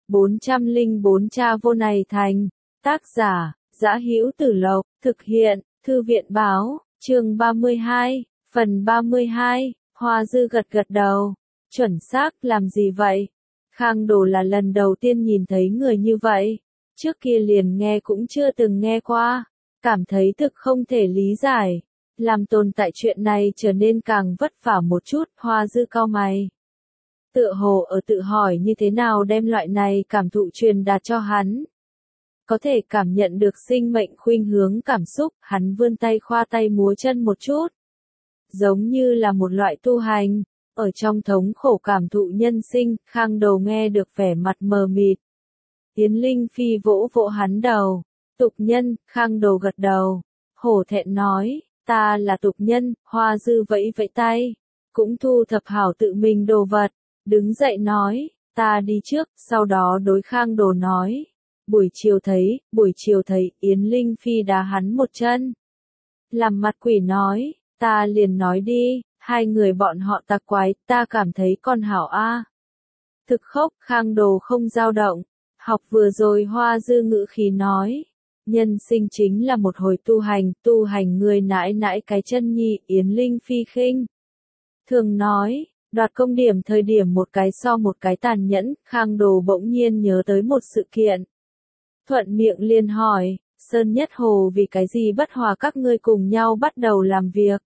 404 Cha vô này thành. Tác giả, Dã Hữu Tử Lộc, thực hiện, Thư viện báo, chương 32, phần 32, Hoa Dư gật gật đầu. Chuẩn xác, làm gì vậy? Khang Đồ là lần đầu tiên nhìn thấy người như vậy. Trước kia liền nghe cũng chưa từng nghe qua. Cảm thấy thực không thể lý giải. Làm tồn tại chuyện này trở nên càng vất vả một chút, Hoa Dư cau mày. Tựa hồ ở tự hỏi như thế nào đem loại này cảm thụ truyền đạt cho hắn. Có thể cảm nhận được sinh mệnh khuynh hướng cảm xúc, hắn vươn tay khoa tay múa chân một chút. Giống như là một loại tu hành, ở trong thống khổ cảm thụ nhân sinh, Khang Đồ nghe được vẻ mặt mờ mịt. Yến Linh Phi vỗ vỗ hắn đầu. Tục nhân, Khang Đồ gật đầu. Hổ thẹn nói, ta là tục nhân, Hoa Dư vẫy vẫy tay. Cũng thu thập hảo tự mình đồ vật. Đứng dậy nói, ta đi trước, sau đó đối Khang Đồ nói. Buổi chiều thấy, Yến Linh Phi đá hắn một chân. Làm mặt quỷ nói, ta liền nói đi, hai người bọn họ tặc quái, ta cảm thấy con hảo a. Thực khốc, Khang Đồ không dao động. Học vừa rồi Hoa Dư ngữ khí nói. Nhân sinh chính là một hồi tu hành người nãi nãi cái chân nhi, Yến Linh Phi khinh. Thường nói, đoạt công điểm thời điểm một cái so một cái tàn nhẫn, Khang Đồ bỗng nhiên nhớ tới một sự kiện. Thuận miệng liền hỏi, Sơn Nhất Hồ vì cái gì bất hòa các ngươi cùng nhau bắt đầu làm việc.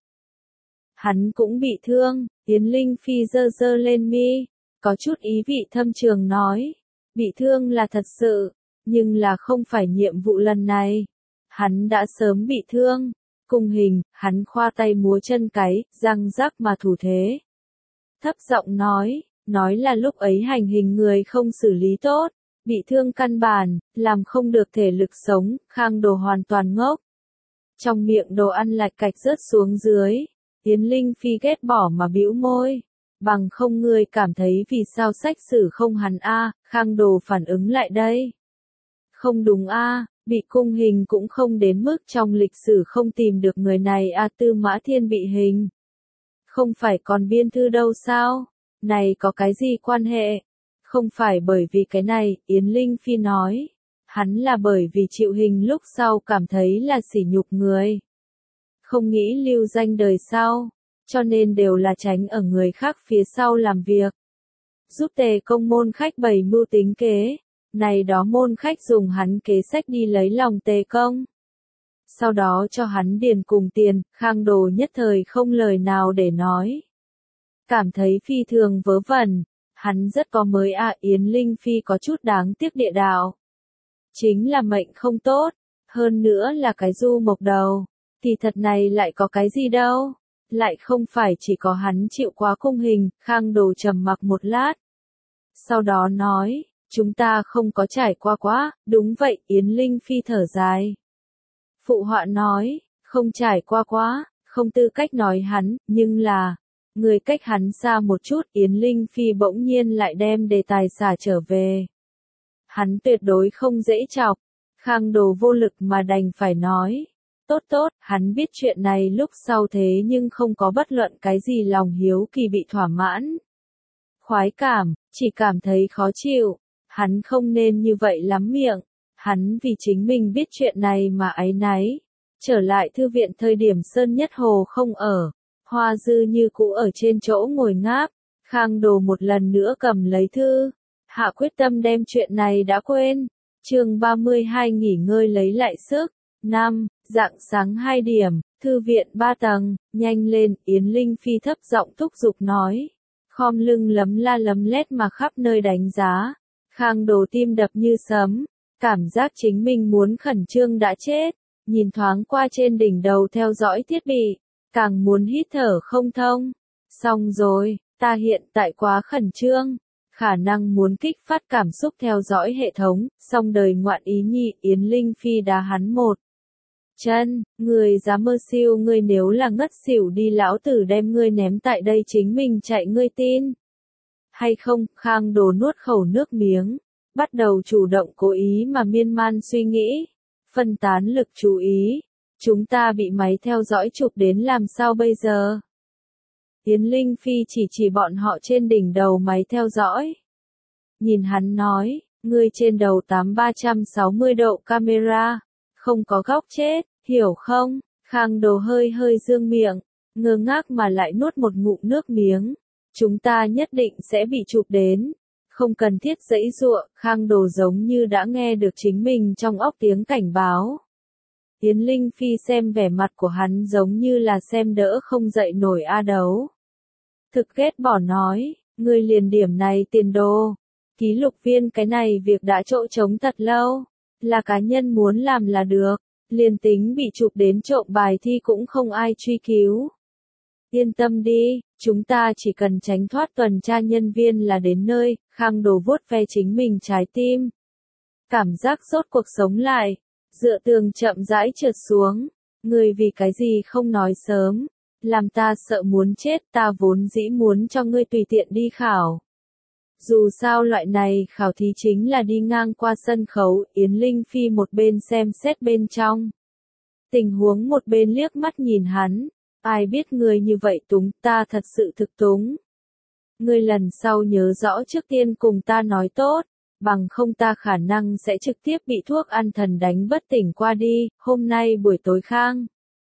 Hắn cũng bị thương, Yến Linh Phi giơ giơ lên mi, có chút ý vị thâm trường nói. Bị thương là thật sự, nhưng là không phải nhiệm vụ lần này. Hắn đã sớm bị thương. Cung Hình, hắn khoa tay múa chân cái, răng rắc mà thủ thế. Thấp giọng nói là lúc ấy hành hình người không xử lý tốt, bị thương căn bản, làm không được thể lực sống, Khang Đồ hoàn toàn ngốc. Trong miệng đồ ăn lạch cạch rớt xuống dưới, Yến Linh Phi ghét bỏ mà bĩu môi. Bằng không ngươi cảm thấy vì sao sách sử không hắn a, Khang Đồ phản ứng lại đây. Không đúng a, bị Cung Hình cũng không đến mức trong lịch sử không tìm được người này a, Tư Mã Thiên bị hình. Không phải còn biên thư đâu sao? Này có cái gì quan hệ? Không phải bởi vì cái này, Yến Linh Phi nói. Hắn là bởi vì chịu hình lúc sau cảm thấy là sỉ nhục người. Không nghĩ lưu danh đời sau. Cho nên đều là tránh ở người khác phía sau làm việc. Giúp Tề Công môn khách bày mưu tính kế. Này đó môn khách dùng hắn kế sách đi lấy lòng Tề Công. Sau đó cho hắn điền cùng tiền, Khang Đồ nhất thời không lời nào để nói. Cảm thấy phi thường vớ vẩn. Hắn rất có mới a, Yến Linh Phi có chút đáng tiếc địa đạo. Chính là mệnh không tốt. Hơn nữa là cái du mộc đầu. Thì thật này lại có cái gì đâu. Lại không phải chỉ có hắn chịu quá Cung Hình, Khang Đồ trầm mặc một lát. Sau đó nói, chúng ta không có trải qua quá, đúng vậy, Yến Linh Phi thở dài. Phụ họa nói, không trải qua quá, không tư cách nói hắn, nhưng là, người cách hắn xa một chút, Yến Linh Phi bỗng nhiên lại đem đề tài xả trở về. Hắn tuyệt đối không dễ chọc, Khang Đồ vô lực mà đành phải nói. Tốt, hắn biết chuyện này lúc sau thế nhưng không có bất luận cái gì lòng hiếu kỳ bị thỏa mãn. Khoái cảm, chỉ cảm thấy khó chịu, hắn không nên như vậy lắm miệng, hắn vì chính mình biết chuyện này mà áy náy. Trở lại thư viện thời điểm Sơn Nhất Hồ không ở, Hoa Dư như cũ ở trên chỗ ngồi ngáp, Khang Đồ một lần nữa cầm lấy thư, hạ quyết tâm đem chuyện này đã quên. Chương 32 nghỉ ngơi lấy lại sức. 5. Rạng sáng 2 điểm, thư viện 3 tầng, nhanh lên, Yến Linh Phi thấp giọng thúc giục nói. Khom lưng lấm la lấm lét mà khắp nơi đánh giá. Khang Đồ tim đập như sấm, cảm giác chính mình muốn khẩn trương đã chết. Nhìn thoáng qua trên đỉnh đầu theo dõi thiết bị, càng muốn hít thở không thông. Xong rồi, ta hiện tại quá khẩn trương. Khả năng muốn kích phát cảm xúc theo dõi hệ thống, xong đời ngoạn ý nhi, Yến Linh Phi đá hắn một chân, người dám mơ siêu, ngươi nếu là ngất xỉu đi lão tử đem ngươi ném tại đây chính mình chạy, ngươi tin hay không? Khang Đồ nuốt khẩu nước miếng, bắt đầu chủ động cố ý mà miên man suy nghĩ, phân tán lực chú ý. Chúng ta bị máy theo dõi chụp đến làm sao bây giờ? Yến Linh Phi chỉ bọn họ trên đỉnh đầu máy theo dõi. Nhìn hắn nói, Ngươi trên đầu 360 độ camera, không có góc chết, hiểu không? Khang Đồ hơi hơi dương miệng, ngơ ngác mà lại nuốt một ngụm nước miếng. Chúng ta nhất định sẽ bị chụp đến. Không cần thiết giãy giụa, Khang Đồ giống như đã nghe được chính mình trong óc tiếng cảnh báo. Yến Linh Phi xem vẻ mặt của hắn giống như là xem đỡ không dậy nổi a đấu. Thực ghét bỏ nói, ngươi liền điểm này tiền đồ. Ký lục viên cái này việc đã chỗ trống thật lâu. Là cá nhân muốn làm là được. Liền tính bị chụp đến trộm bài thi cũng không ai truy cứu. Yên tâm đi, chúng ta chỉ cần tránh thoát tuần tra nhân viên là đến nơi. Khang Đồ vuốt ve chính mình trái tim. Cảm giác rốt cuộc sống lại. Dựa tường chậm rãi trượt xuống. Người vì cái gì không nói sớm. Làm ta sợ muốn chết, ta vốn dĩ muốn cho ngươi tùy tiện đi khảo. Dù sao loại này khảo thí chính là đi ngang qua sân khấu. Yến Linh Phi một bên xem xét bên trong. Tình huống một bên liếc mắt nhìn hắn. Ai biết ngươi như vậy túng, ta thật sự thực túng. Ngươi lần sau nhớ rõ trước tiên cùng ta nói tốt. Bằng không ta khả năng sẽ trực tiếp bị thuốc an thần đánh bất tỉnh qua đi. Hôm nay buổi tối Khang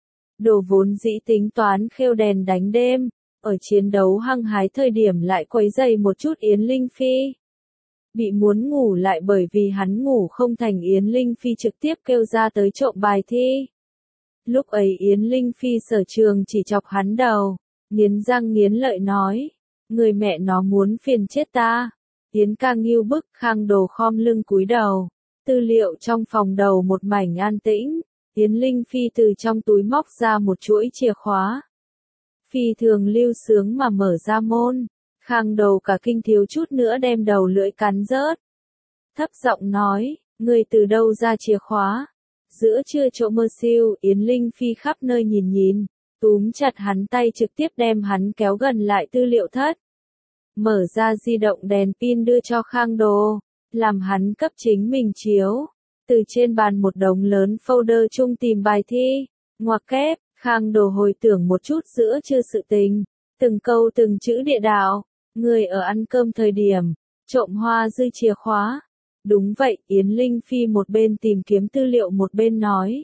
Đồ vốn dĩ tính toán khêu đèn đánh đêm, ở chiến đấu hăng hái thời điểm lại quấy rầy một chút Yến Linh Phi. Bị muốn ngủ lại bởi vì hắn ngủ không thành, Yến Linh Phi trực tiếp kêu ra tới trộm bài thi. Lúc ấy Yến Linh Phi sở trường chỉ chọc hắn đầu, nghiến răng nghiến lợi nói, người mẹ nó muốn phiền chết ta. Yến ca nghiêu bức, Khang Đồ khom lưng cúi đầu, tư liệu trong phòng đầu một mảnh an tĩnh. Yến Linh Phi từ trong túi móc ra một chuỗi chìa khóa. Phi thường lưu sướng mà mở ra môn. Khang Đồ cả kinh thiếu chút nữa đem đầu lưỡi cắn rớt. Thấp giọng nói, người từ đâu ra chìa khóa? Giữa trưa chỗ mơ siêu, Yến Linh Phi khắp nơi nhìn nhìn, túm chặt hắn tay trực tiếp đem hắn kéo gần lại tư liệu thất. Mở ra di động đèn pin đưa cho Khang Đồ, làm hắn cấp chính mình chiếu. Từ trên bàn một đống lớn folder chung tìm bài thi, ngoặc kép, Khang Đồ hồi tưởng một chút giữa trưa sự tình, từng câu từng chữ địa đạo, người ở ăn cơm thời điểm, trộm Hoa Dư chìa khóa. Đúng vậy, Yến Linh Phi một bên tìm kiếm tư liệu một bên nói.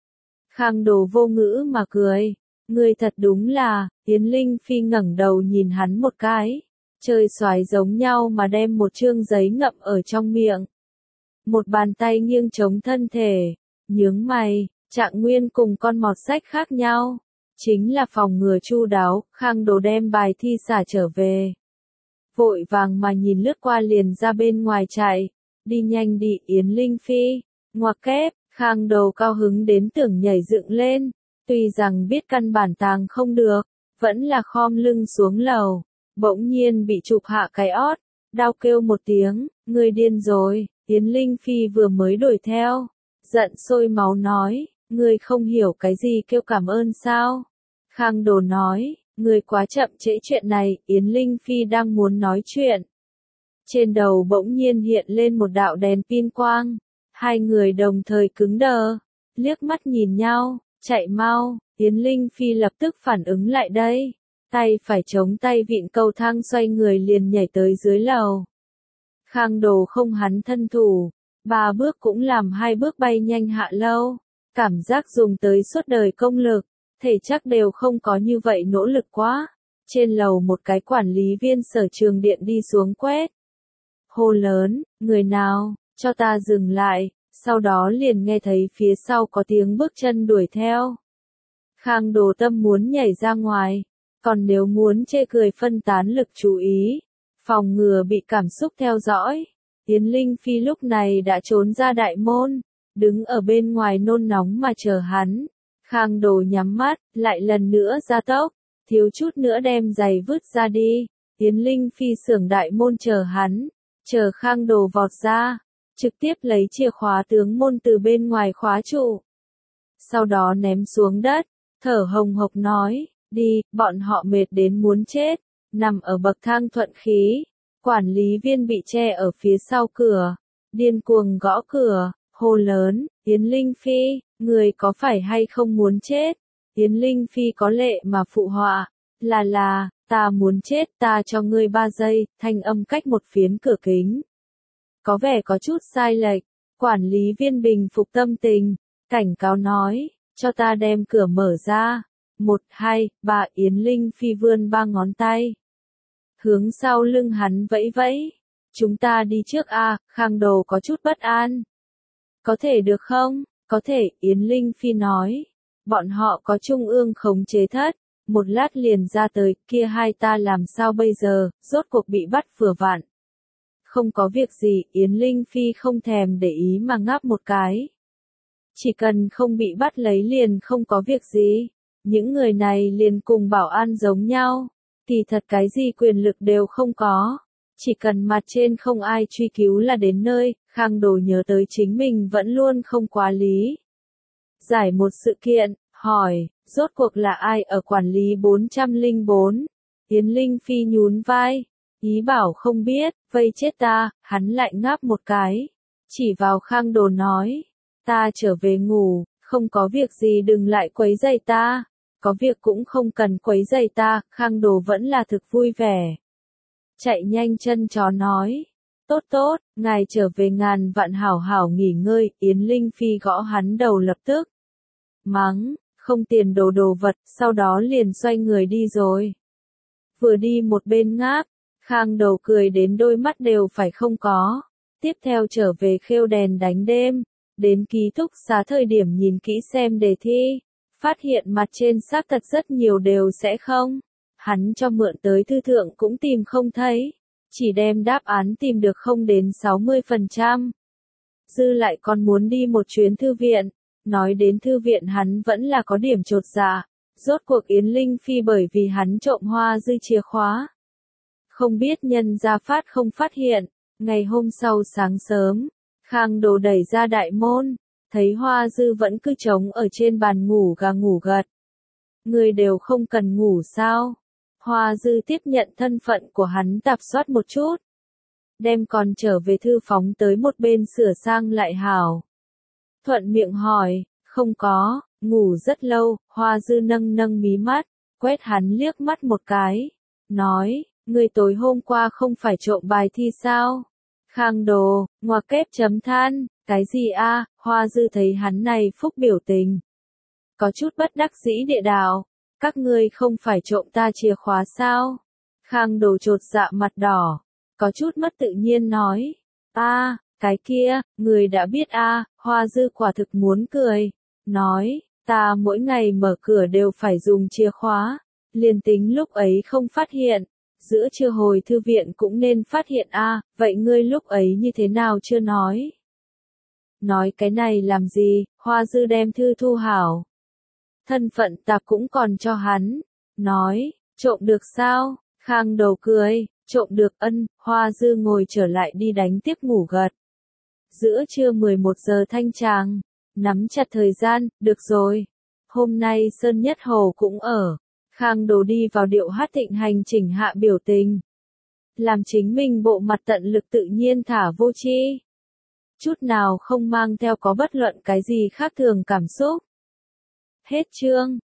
Khang Đồ vô ngữ mà cười, người thật đúng là, Yến Linh Phi ngẩng đầu nhìn hắn một cái, chơi xoái giống nhau mà đem một chương giấy ngậm ở trong miệng. Một bàn tay nghiêng chống thân thể, nhướng mày, Trạng Nguyên cùng con mọt sách khác nhau. Chính là phòng ngừa chu đáo, Khang Đồ đem bài thi xả trở về. Vội vàng mà nhìn lướt qua liền ra bên ngoài chạy. Đi nhanh đi Yến Linh Phi. Ngoặc kép, Khang Đồ cao hứng đến tưởng nhảy dựng lên. Tuy rằng biết căn bản tàng không được, vẫn là khom lưng xuống lầu. Bỗng nhiên bị chụp hạ cái ót. Đau kêu một tiếng, người điên rồi. Yến Linh Phi vừa mới đuổi theo. Giận sôi máu nói, người không hiểu cái gì kêu cảm ơn sao? Khang Đồ nói, người quá chậm trễ chuyện này. Yến Linh Phi đang muốn nói chuyện. Trên đầu bỗng nhiên hiện lên một đạo đèn pin quang. Hai người đồng thời cứng đờ, liếc mắt nhìn nhau, chạy mau. Yến Linh Phi lập tức phản ứng lại đây. Tay phải chống tay vịn cầu thang xoay người liền nhảy tới dưới lầu. Khang Đồ không hắn thân thủ, 3 bước cũng làm 2 bước bay nhanh hạ lâu. Cảm giác dùng tới suốt đời công lực, thể chắc đều không có như vậy nỗ lực quá. Trên lầu một cái quản lý viên sở trường điện đi xuống quét. Hô lớn, người nào, cho ta dừng lại, sau đó liền nghe thấy phía sau có tiếng bước chân đuổi theo. Khang Đồ tâm muốn nhảy ra ngoài, còn nếu muốn chê cười phân tán lực chú ý, phòng ngừa bị cảm xúc theo dõi. Yến Linh Phi lúc này đã trốn ra đại môn, đứng ở bên ngoài nôn nóng mà chờ hắn. Khang Đồ nhắm mắt, lại lần nữa ra tốc, thiếu chút nữa đem giày vứt ra đi. Yến Linh Phi xưởng đại môn chờ hắn, chờ Khang Đồ vọt ra, trực tiếp lấy chìa khóa tướng môn từ bên ngoài khóa trụ. Sau đó ném xuống đất, thở hồng hộc nói, đi, bọn họ mệt đến muốn chết, nằm ở bậc thang thuận khí. Quản lý viên bị che ở phía sau cửa, điên cuồng gõ cửa, hô lớn, Yến Linh Phi, người có phải hay không muốn chết? Yến Linh Phi có lệ mà phụ họa, là, ta muốn chết, ta cho ngươi 3 giây, thanh âm cách một phiến cửa kính. có vẻ có chút sai lệch. Quản lý viên bình phục tâm tình, cảnh cáo nói, cho ta đem cửa mở ra. 1, 2, 3 Yến Linh Phi vươn 3 ngón tay. Hướng sau lưng hắn vẫy vẫy. Chúng ta đi trước a. Khang Đồ có chút bất an. Có thể được không? Có thể, Yến Linh Phi nói. Bọn họ có trung ương khống chế thất. Một lát liền ra tới, kia hai ta làm sao bây giờ, rốt cuộc bị bắt vừa vặn. Không có việc gì, Yến Linh Phi không thèm để ý mà ngáp một cái. Chỉ cần không bị bắt lấy liền không có việc gì. Những người này liền cùng bảo an giống nhau. Kỳ thật cái gì quyền lực đều không có. Chỉ cần mặt trên không ai truy cứu là đến nơi, Khang Đồ nhớ tới chính mình vẫn luôn không quá lý. Giải một sự kiện, hỏi, rốt cuộc là ai ở quản lý 404? Yến Linh Phi nhún vai, ý bảo không biết, vây chết ta, hắn lại ngáp một cái. Chỉ vào Khang Đồ nói, ta trở về ngủ, không có việc gì đừng lại quấy rầy ta. Có việc cũng không cần quấy rầy ta, Khang Đồ vẫn là thực vui vẻ. Chạy nhanh chân chó nói, tốt tốt, ngài trở về ngàn vạn hảo hảo nghỉ ngơi, Yến Linh Phi gõ hắn đầu lập tức. Mắng, không tiền đồ vật, sau đó liền xoay người đi rồi. Vừa đi một bên ngáp, Khang Đồ cười đến đôi mắt đều phải không có. Tiếp theo trở về khêu đèn đánh đêm, đến ký túc xá thời điểm nhìn kỹ xem đề thi, phát hiện mặt trên xác thật rất nhiều đều sẽ không. Hắn cho mượn tới thư thượng cũng tìm không thấy, chỉ đem đáp án tìm được không đến 60%. Dư lại còn muốn đi một chuyến thư viện, nói đến thư viện hắn vẫn là có điểm chột dạ, rốt cuộc Yến Linh Phi bởi vì hắn trộm Hoa Dư chìa khóa. Không biết nhân gia phát không phát hiện, ngày hôm sau sáng sớm, Khang Đồ đẩy ra đại môn, thấy Hoa Dư vẫn cứ trống ở trên bàn ngủ gà ngủ gật. Người đều không cần ngủ sao? Hoa Dư tiếp nhận thân phận của hắn tạp soát một chút. Đem còn trở về thư phóng tới một bên sửa sang lại hảo. Thuận miệng hỏi, không có, ngủ rất lâu, Hoa Dư nâng nâng mí mắt, quét hắn liếc mắt một cái. Nói, người tối hôm qua không phải trộm bài thi sao? Khang Đồ, ngoặc kép chấm than, cái gì a? Hoa Dư thấy hắn này phúc biểu tình. Có chút bất đắc dĩ địa đạo. Các ngươi không phải trộm ta chìa khóa sao? Khang Đồ chột dạ mặt đỏ, có chút mất tự nhiên nói, cái kia, người đã biết Hoa Dư quả thực muốn cười, nói, ta mỗi ngày mở cửa đều phải dùng chìa khóa, liền tính lúc ấy không phát hiện, giữa trưa hồi thư viện cũng nên phát hiện vậy ngươi lúc ấy như thế nào chưa nói? Nói cái này làm gì? Hoa Dư đem thư thu hảo. Thân phận tạp cũng còn cho hắn, nói, trộm được sao? Khang Đồ cười, trộm được Hoa Dư ngồi trở lại đi đánh tiếp ngủ gật. Giữa trưa 11 giờ thanh tràng, nắm chặt thời gian, được rồi. Hôm nay Sơn Nhất Hồ cũng ở, Khang Đồ đi vào điệu hát thịnh hành chỉnh hạ biểu tình. Làm chính mình bộ mặt tận lực tự nhiên thả vô chi. Chút nào không mang theo có bất luận cái gì khác thường cảm xúc. Hết chương.